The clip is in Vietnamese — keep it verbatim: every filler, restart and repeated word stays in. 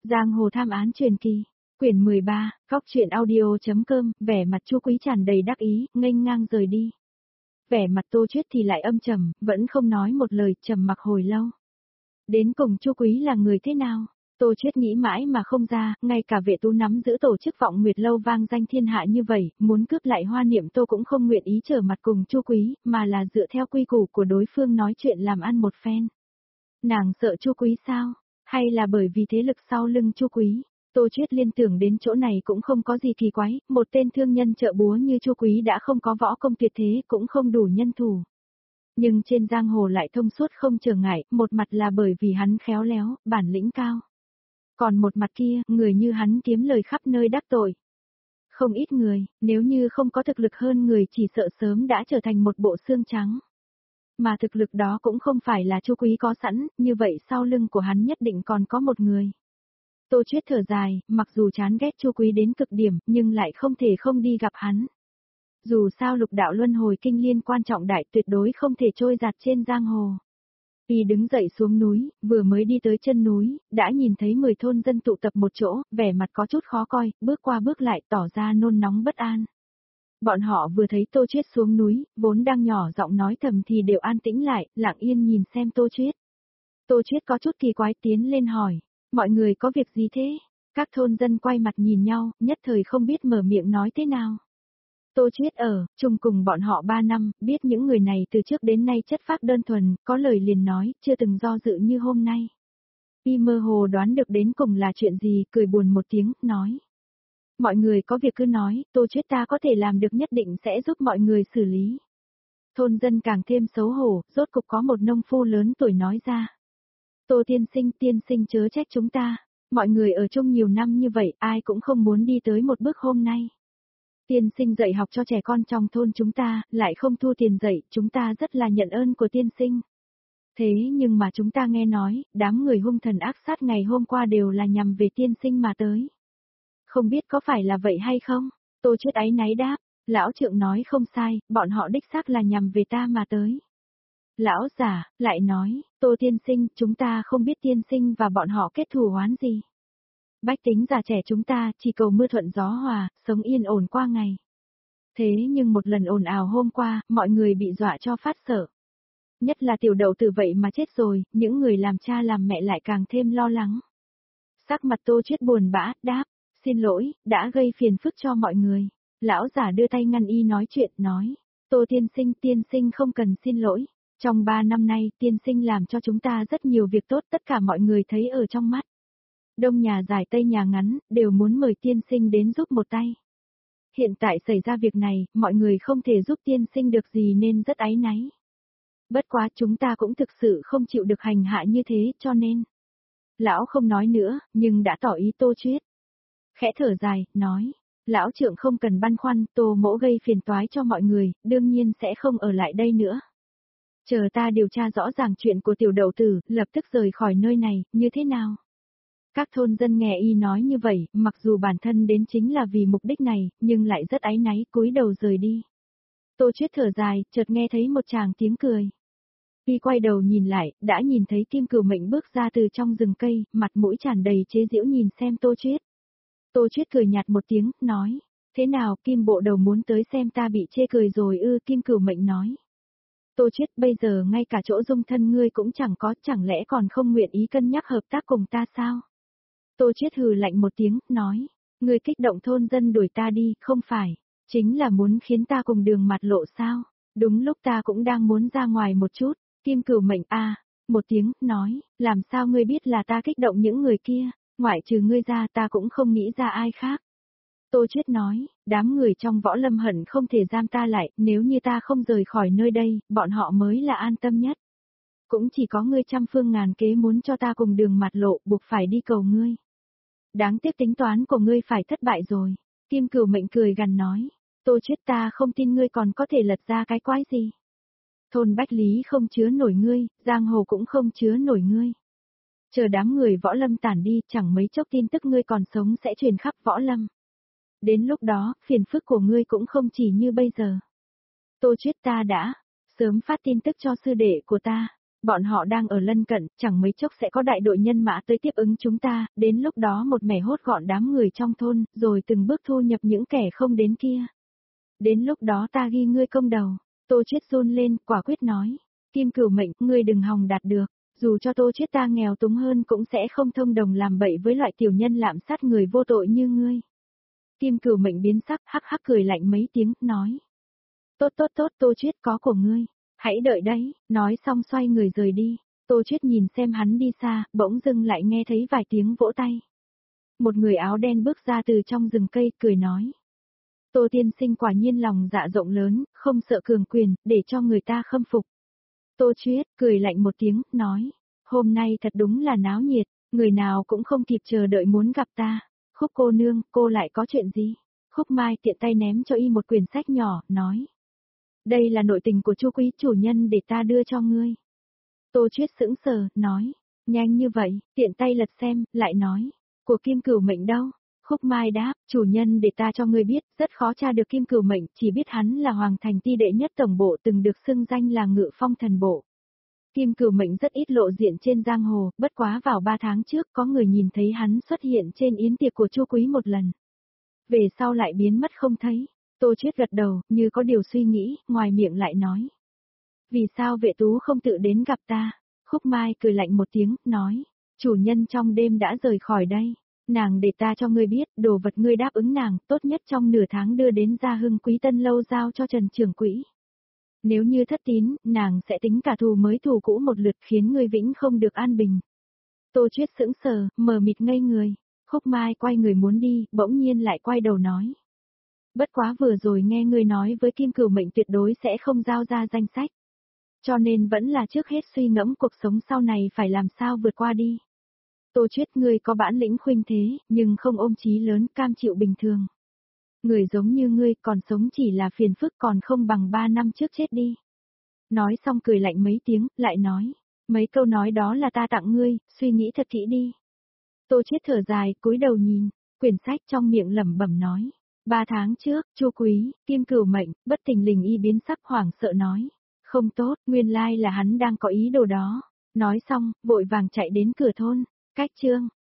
Giang hồ tham án truyền kỳ, quyển mười ba, Cóc truyện audio.com, vẻ mặt Chu Quý tràn đầy đắc ý, nghênh ngang rời đi. Vẻ mặt Tô Chuyết thì lại âm trầm, vẫn không nói một lời, trầm mặc hồi lâu. Đến cùng Chu Quý là người thế nào? Tô Chuyết nghĩ mãi mà không ra, ngay cả Vệ Tú nắm giữ tổ chức Vọng Nguyệt lâu vang danh thiên hạ như vậy, muốn cướp lại Hoa Niệm Tô cũng không nguyện ý trở mặt cùng Chu Quý, mà là dựa theo quy củ của đối phương nói chuyện làm ăn một phen. Nàng sợ Chu Quý sao? Hay là bởi vì thế lực sau lưng Chu Quý? Tô Chuyết liên tưởng đến chỗ này cũng không có gì kỳ quái, một tên thương nhân chợ búa như Chu Quý đã không có võ công tuyệt thế, cũng không đủ nhân thủ. Nhưng trên giang hồ lại thông suốt không trở ngại, một mặt là bởi vì hắn khéo léo, bản lĩnh cao. Còn một mặt kia, người như hắn kiếm lời khắp nơi đắc tội. Không ít người, nếu như không có thực lực hơn người chỉ sợ sớm đã trở thành một bộ xương trắng. Mà thực lực đó cũng không phải là Chu Quý có sẵn, như vậy sau lưng của hắn nhất định còn có một người. Tô Chuyết thở dài, mặc dù chán ghét Chu Quý đến cực điểm, nhưng lại không thể không đi gặp hắn. Dù sao lục đạo luân hồi kinh liên quan trọng đại tuyệt đối không thể trôi giạt trên giang hồ. Y đứng dậy xuống núi, vừa mới đi tới chân núi, đã nhìn thấy mười thôn dân tụ tập một chỗ, vẻ mặt có chút khó coi, bước qua bước lại tỏ ra nôn nóng bất an. Bọn họ vừa thấy Tô Chuyết xuống núi, vốn đang nhỏ giọng nói thầm thì đều an tĩnh lại, lặng yên nhìn xem Tô Chuyết. Tô Chuyết có chút kỳ quái tiến lên hỏi, mọi người có việc gì thế? Các thôn dân quay mặt nhìn nhau, nhất thời không biết mở miệng nói thế nào. Tô Chuyết ở, chung cùng bọn họ ba năm, biết những người này từ trước đến nay chất phác đơn thuần, có lời liền nói, chưa từng do dự như hôm nay. Y mơ hồ đoán được đến cùng là chuyện gì, cười buồn một tiếng, nói. Mọi người có việc cứ nói, Tô Chuyết ta có thể làm được nhất định sẽ giúp mọi người xử lý. Thôn dân càng thêm xấu hổ, rốt cục có một nông phu lớn tuổi nói ra. Tô tiên sinh, tiên sinh chớ trách chúng ta, mọi người ở chung nhiều năm như vậy, ai cũng không muốn đi tới một bước hôm nay. Tiên sinh dạy học cho trẻ con trong thôn chúng ta, lại không thu tiền dạy, chúng ta rất là nhận ơn của tiên sinh. Thế nhưng mà chúng ta nghe nói, đám người hung thần ác sát ngày hôm qua đều là nhằm về tiên sinh mà tới. Không biết có phải là vậy hay không? Tô Chuyết áy náy đáp, lão trượng nói không sai, bọn họ đích xác là nhằm về ta mà tới. Lão giả, lại nói, Tô tiên sinh, chúng ta không biết tiên sinh và bọn họ kết thù oán gì. Bách tính già trẻ chúng ta chỉ cầu mưa thuận gió hòa, sống yên ổn qua ngày. Thế nhưng một lần ồn ào hôm qua, mọi người bị dọa cho phát sợ. Nhất là tiểu đậu tử vậy mà chết rồi, những người làm cha làm mẹ lại càng thêm lo lắng. Sắc mặt Tô Chuyết buồn bã, đáp, xin lỗi, đã gây phiền phức cho mọi người. Lão giả đưa tay ngăn y nói chuyện, nói, Tô tiên sinh, tiên sinh không cần xin lỗi. Trong ba năm nay, tiên sinh làm cho chúng ta rất nhiều việc tốt, tất cả mọi người thấy ở trong mắt. Đông nhà dài tây nhà ngắn, đều muốn mời tiên sinh đến giúp một tay. Hiện tại xảy ra việc này, mọi người không thể giúp tiên sinh được gì nên rất áy náy. Bất quá chúng ta cũng thực sự không chịu được hành hạ như thế cho nên. Lão không nói nữa, nhưng đã tỏ ý Tô Chuyết. Khẽ thở dài, nói, lão trượng không cần băn khoăn, Tô mỗ gây phiền toái cho mọi người, đương nhiên sẽ không ở lại đây nữa. Chờ ta điều tra rõ ràng chuyện của tiểu đậu tử, lập tức rời khỏi nơi này, như thế nào? Các thôn dân nghe y nói như vậy, mặc dù bản thân đến chính là vì mục đích này, nhưng lại rất áy náy, cúi đầu rời đi. Tô Chuyết thở dài, chợt nghe thấy một tràng tiếng cười. Y quay đầu nhìn lại, đã nhìn thấy Kim Cửu Mệnh bước ra từ trong rừng cây, mặt mũi tràn đầy chế giễu nhìn xem Tô Chuyết. Tô Chuyết cười nhạt một tiếng, nói, thế nào Kim bộ đầu muốn tới xem ta bị chê cười rồi ư? Kim Cửu Mệnh nói. Tô Chuyết, bây giờ ngay cả chỗ dung thân ngươi cũng chẳng có, chẳng lẽ còn không nguyện ý cân nhắc hợp tác cùng ta sao? Tô Chuyết hừ lạnh một tiếng, nói, ngươi kích động thôn dân đuổi ta đi, không phải, chính là muốn khiến ta cùng đường mặt lộ sao? Đúng lúc ta cũng đang muốn ra ngoài một chút. Kim Cửu Mệnh a, một tiếng, nói, làm sao ngươi biết là ta kích động những người kia, ngoại trừ ngươi ra ta cũng không nghĩ ra ai khác. Tô Chuyết nói, đám người trong võ lâm hận không thể giam ta lại, nếu như ta không rời khỏi nơi đây, bọn họ mới là an tâm nhất. Cũng chỉ có ngươi trăm phương ngàn kế muốn cho ta cùng đường mặt lộ, buộc phải đi cầu ngươi. Đáng tiếc tính toán của ngươi phải thất bại rồi. Kim Cửu Mệnh cười gằn nói, Tô Chuyết ta không tin ngươi còn có thể lật ra cái quái gì. Thôn Bách Lý không chứa nổi ngươi, giang hồ cũng không chứa nổi ngươi. Chờ đám người võ lâm tản đi, chẳng mấy chốc tin tức ngươi còn sống sẽ truyền khắp võ lâm. Đến lúc đó, phiền phức của ngươi cũng không chỉ như bây giờ. Tô Chuyết ta đã sớm phát tin tức cho sư đệ của ta, Bọn họ đang ở lân cận, chẳng mấy chốc sẽ có đại đội nhân mã tới tiếp ứng chúng ta, đến lúc đó một mẻ hốt gọn đám người trong thôn, rồi từng bước thu nhập những kẻ không đến kia. Đến lúc đó ta ghi ngươi công đầu. Tô Chiết run lên, quả quyết nói. Kim Cửu Mệnh, ngươi đừng hòng đạt được. Dù cho Tô Chiết ta nghèo túng hơn cũng sẽ không thông đồng làm bậy với loại tiểu nhân lạm sát người vô tội như ngươi. Kim Cửu Mệnh biến sắc, hắc hắc cười lạnh mấy tiếng, nói. Tốt tốt tốt, Tô Chiết có của ngươi. Hãy đợi đấy, nói xong xoay người rời đi. Tô Chiết nhìn xem hắn đi xa, bỗng dưng lại nghe thấy vài tiếng vỗ tay. Một người áo đen bước ra từ trong rừng cây, cười nói. Tô tiên sinh quả nhiên lòng dạ rộng lớn, không sợ cường quyền, để cho người ta khâm phục. Tô Chiết cười lạnh một tiếng, nói. Hôm nay thật đúng là náo nhiệt, người nào cũng không kịp chờ đợi muốn gặp ta. Khúc cô nương, cô lại có chuyện gì? Khúc Mai tiện tay ném cho y một quyển sách nhỏ, nói. Đây là nội tình của Chu quý chủ nhân để ta đưa cho ngươi. Tô Chiết sững sờ, nói. Nhanh như vậy, tiện tay lật xem, lại nói. Của Kim Cửu Mệnh đâu? Khúc Mai đáp, chủ nhân để ta cho ngươi biết, rất khó tra được Kim Cửu Mệnh, chỉ biết hắn là Hoàng Thành ti đệ nhất tổng bộ từng được xưng danh là Ngự Phong Thần Bộ. Kim Cửu Mệnh rất ít lộ diện trên giang hồ, bất quá vào ba tháng trước có người nhìn thấy hắn xuất hiện trên yến tiệc của Chu Quý một lần. Về sau lại biến mất không thấy. Tô Chiết gật đầu, như có điều suy nghĩ, ngoài miệng lại nói. Vì sao vệ tú không tự đến gặp ta? Khúc Mai cười lạnh một tiếng, nói. Chủ nhân trong đêm đã rời khỏi đây. Nàng để ta cho ngươi biết, đồ vật ngươi đáp ứng nàng, tốt nhất trong nửa tháng đưa đến Gia Hưng Quý Tân lâu giao cho Trần trưởng quỹ. Nếu như thất tín, nàng sẽ tính cả thù mới thù cũ một lượt khiến ngươi vĩnh không được an bình. Tô Chiết sững sờ, mờ mịt ngây người. Khúc Mai quay người muốn đi, bỗng nhiên lại quay đầu nói. Bất quá vừa rồi nghe ngươi nói với Kim Cửu Mệnh tuyệt đối sẽ không giao ra danh sách. Cho nên vẫn là trước hết suy ngẫm cuộc sống sau này phải làm sao vượt qua đi. Tô Chiết, ngươi có bản lĩnh khuynh thế, nhưng không ôm chí lớn, cam chịu bình thường. Người giống như ngươi còn sống chỉ là phiền phức, còn không bằng ba năm trước chết đi. Nói xong cười lạnh mấy tiếng, lại nói. Mấy câu nói đó là ta tặng ngươi, suy nghĩ thật kỹ đi. Tô Chiết thở dài, cúi đầu nhìn, quyển sách trong miệng lẩm bẩm nói. Ba tháng trước, Chu Quý, Kim Cửu Mệnh, bất thình lình y biến sắc hoảng sợ nói. Không tốt, nguyên lai là hắn đang có ý đồ đó. Nói xong, vội vàng chạy đến cửa thôn. Cách chương